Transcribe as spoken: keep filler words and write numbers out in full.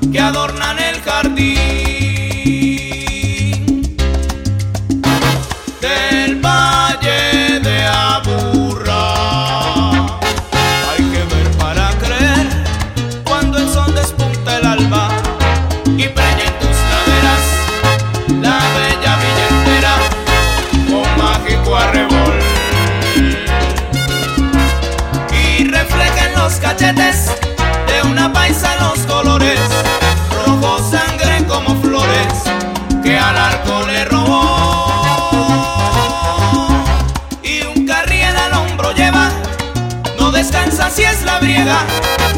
que adornan el jardín del valle de Aburrá. Hay que ver para creer cuando el sol despunta el alba y preña en tus laderas la bella villa entera con mágico arrebol, y refleja en los cachetes de una paisa los colores, rojo sangre como flores que al arco le robó, y un carriel al hombro lleva, no descansa si es la briega,